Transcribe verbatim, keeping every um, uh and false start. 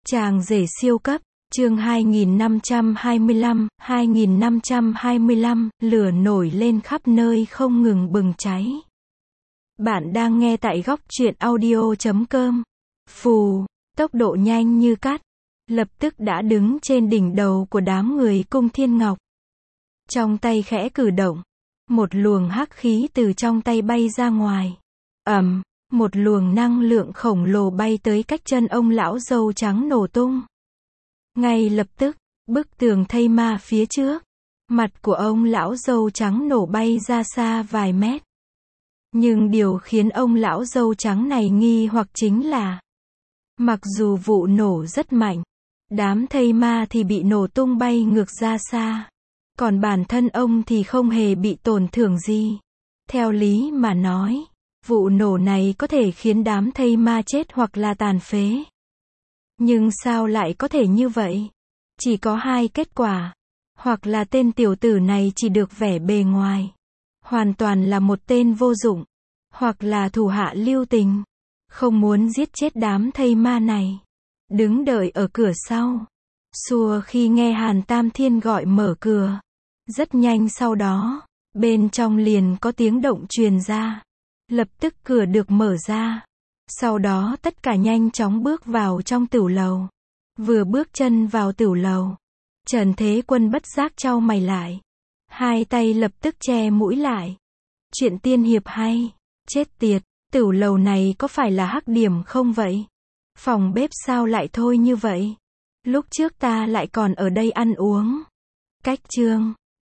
Chàng rể siêu cấp, chương hai nghìn năm trăm hai mươi lăm, hai nghìn năm trăm hai mươi lăm, lửa nổi lên khắp nơi không ngừng bừng cháy. Bạn đang nghe tại góc truyện audio chấm com. Phù, tốc độ nhanh như cát, lập tức đã đứng trên đỉnh đầu của đám người Cung Thiên Ngọc. Trong tay khẽ cử động, một luồng hắc khí từ trong tay bay ra ngoài. Ầm, một luồng năng lượng khổng lồ bay tới cách chân ông lão râu trắng nổ tung. Ngay lập tức, bức tường thây ma phía trước, mặt của ông lão râu trắng nổ bay ra xa vài mét. Nhưng điều khiến ông lão râu trắng này nghi hoặc chính là, mặc dù vụ nổ rất mạnh, đám thây ma thì bị nổ tung bay ngược ra xa, còn bản thân ông thì không hề bị tổn thương gì. Theo lý mà nói, vụ nổ này có thể khiến đám thây ma chết hoặc là tàn phế. Nhưng sao lại có thể như vậy? Chỉ có hai kết quả. Hoặc là tên tiểu tử này chỉ được vẻ bề ngoài, hoàn toàn là một tên vô dụng. Hoặc là thủ hạ lưu tình, không muốn giết chết đám thây ma này, đứng đợi ở cửa sau, xua khi nghe Hàn Tam Thiên gọi mở cửa. Rất nhanh sau đó, bên trong liền có tiếng động truyền ra. Lập tức cửa được mở ra. Sau đó tất cả nhanh chóng bước vào trong tửu lầu. Vừa bước chân vào tửu lầu, Trần Thế Quân bất giác chau mày lại, hai tay lập tức che mũi lại. Chuyện tiên hiệp hay, chết tiệt, tửu lầu này có phải là hắc điểm không vậy? Phòng bếp sao lại thôi như vậy? Lúc trước ta lại còn ở đây ăn uống. Cách chương